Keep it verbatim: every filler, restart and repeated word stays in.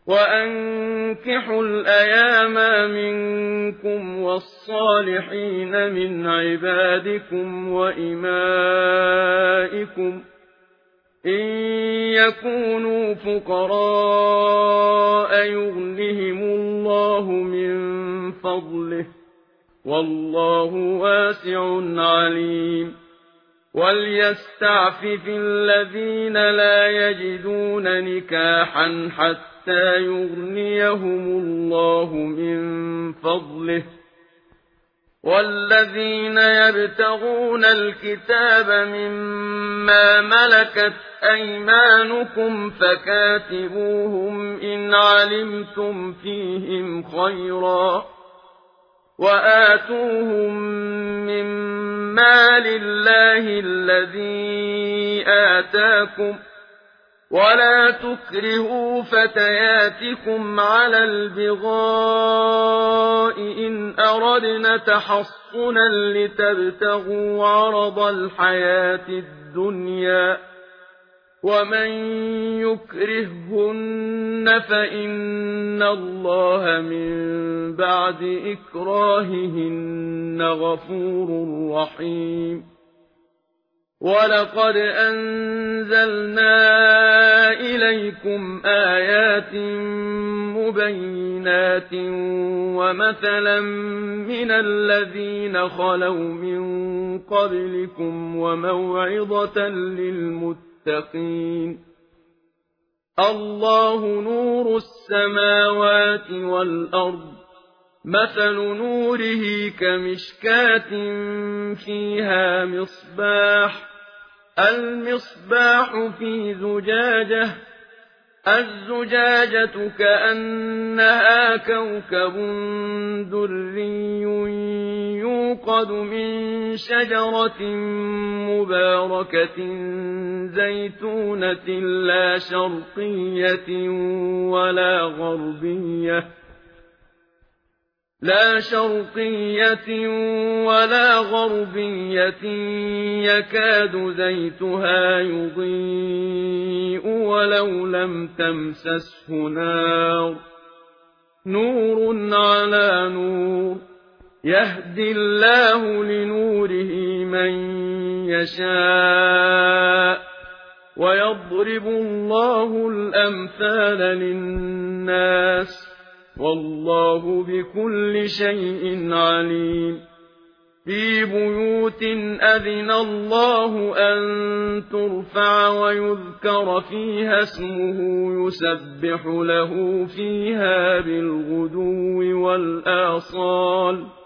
وأنكحوا الأيام منكم والصالحين من عبادكم وإمائكم إن يكونوا فقراء يغنهم الله من فضله والله واسع عليم وليستعفف الذين لا يجدون نكاحا حتى يغنيهم الله من فضله والذين يبتغون الكتاب مما ملكت أيمانكم فكاتبوهم إن علمتم فيهم خيرا وآتوهم من مال الله الذي آتاكم ولا تكرهوا فتياتكم على البغاء إن أردنا تحصنا لتبتغوا عرض الحياة الدنيا ومن يكرههن فإن الله من بعد إكراههن غفور رحيم ولقد أنزلنا إليكم آيات مبينات ومثلا من الذين خلوا من قبلكم وموعظة للمتقين الله نور السماوات والأرض مثل نوره كمشكاة فيها مصباح المصباح في زجاجة الزجاجة كأنها كوكب دري يوقد من شجرة مباركة زيتونة لا شرقية ولا غربية لا شرقية ولا غربية يكاد زيتها يضيء ولو لم تمسسه نار نور على نور يهدي الله لنوره من يشاء ويضرب الله الأمثال للناس والله بكل شيء عليم في بيوت أذن الله أن ترفع ويذكر فيها اسمه يسبح له فيها بالغدو والآصال